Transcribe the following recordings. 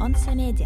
Onsa Media.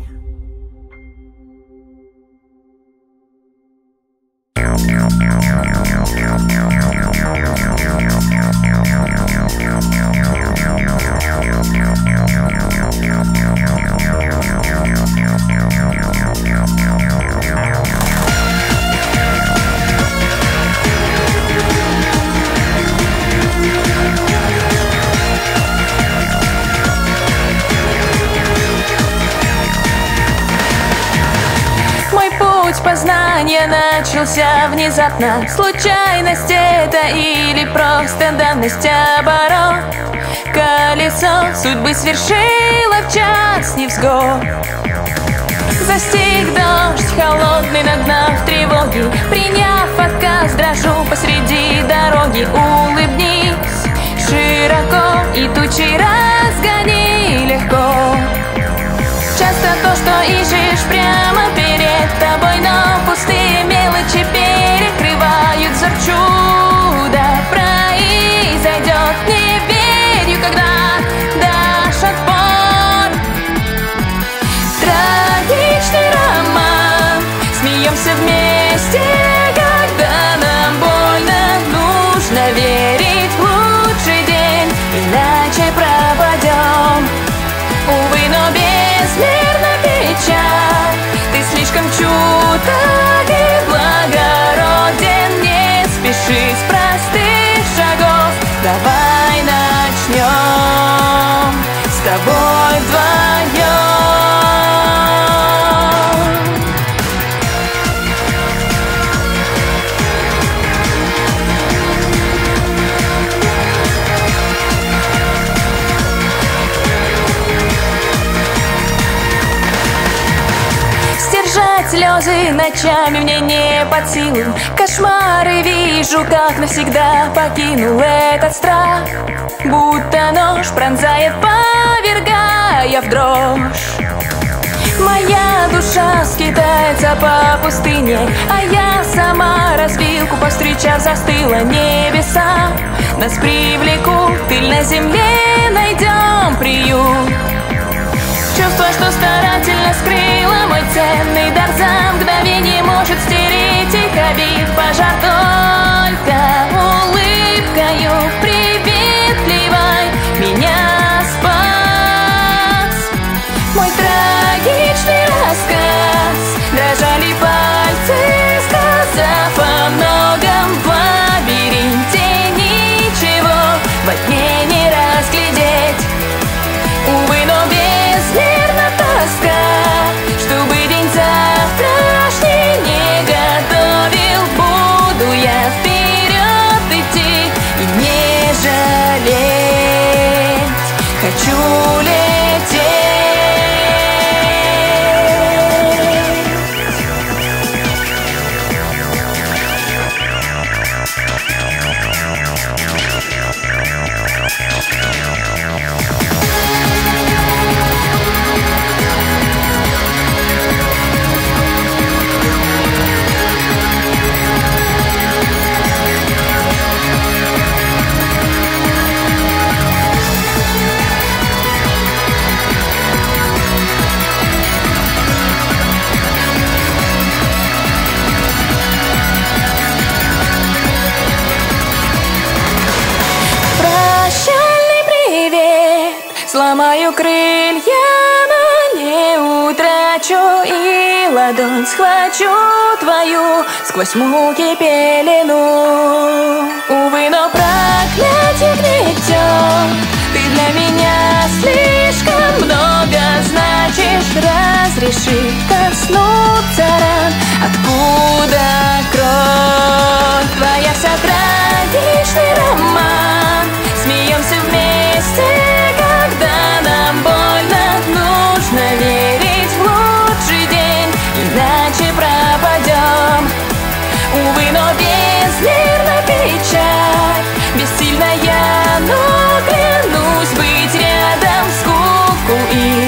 Познание начался внезапно. Случайность это или просто данность оборот? Колесо судьбы свершило в час невзгод. Застиг дождь холодный, нагнав тревоги. Приняв отказ, дрожу посреди дороги. Улыбнись широко и тучи разгони легко. Часто то, что ищешь прямо перед тобой, но пустые мелочи перекрывают взор. Чудо произойдет, не верю, когда дашь отпор. Трагичный роман, смеемся вместе, когда нам больно. Нужно верить в лучший день, иначе пропадем. Увы, но безмерно печаль, ты слишком чуток и благороден. Не спеши с простых шагов, давай начнем с тобой вдвоем. Слезы ночами мне не под силу. Кошмары вижу, как навсегда покинул этот страх. Будто нож пронзает, повергая в дрожь. Моя душа скитается по пустыне, а я сама развилку повстречав застыла. Небеса нас привлекут, пыль на земле найдем приют. Чувство, что старательно скрыла мой ценный дар, за мгновение может стереть их обид. Пожар только улыбкою приветливой меня спас. Мой трагичный рассказ, дрожали пальцы, сказав о многом. В лабиринте ничего во тьме не разглядеть. Увы, но безмерно тоска, чтобы день завтрашний не готовил. Буду я вперед идти и не жалеть. Хочу лететь. Сломаю крылья, но не утрачу, и ладонь схвачу твою сквозь муки пелену. Увы, но проклятие гнетет, ты для меня слишком много значишь. Разреши коснуться ран, откуда кровь твоя. Вся трагичный роман, смеемся вместе, когда нам больно. Нужно верить в лучший день, иначе пропадем. Увы, но безмерно печаль, бессильная, но клянусь быть рядом. Скуку и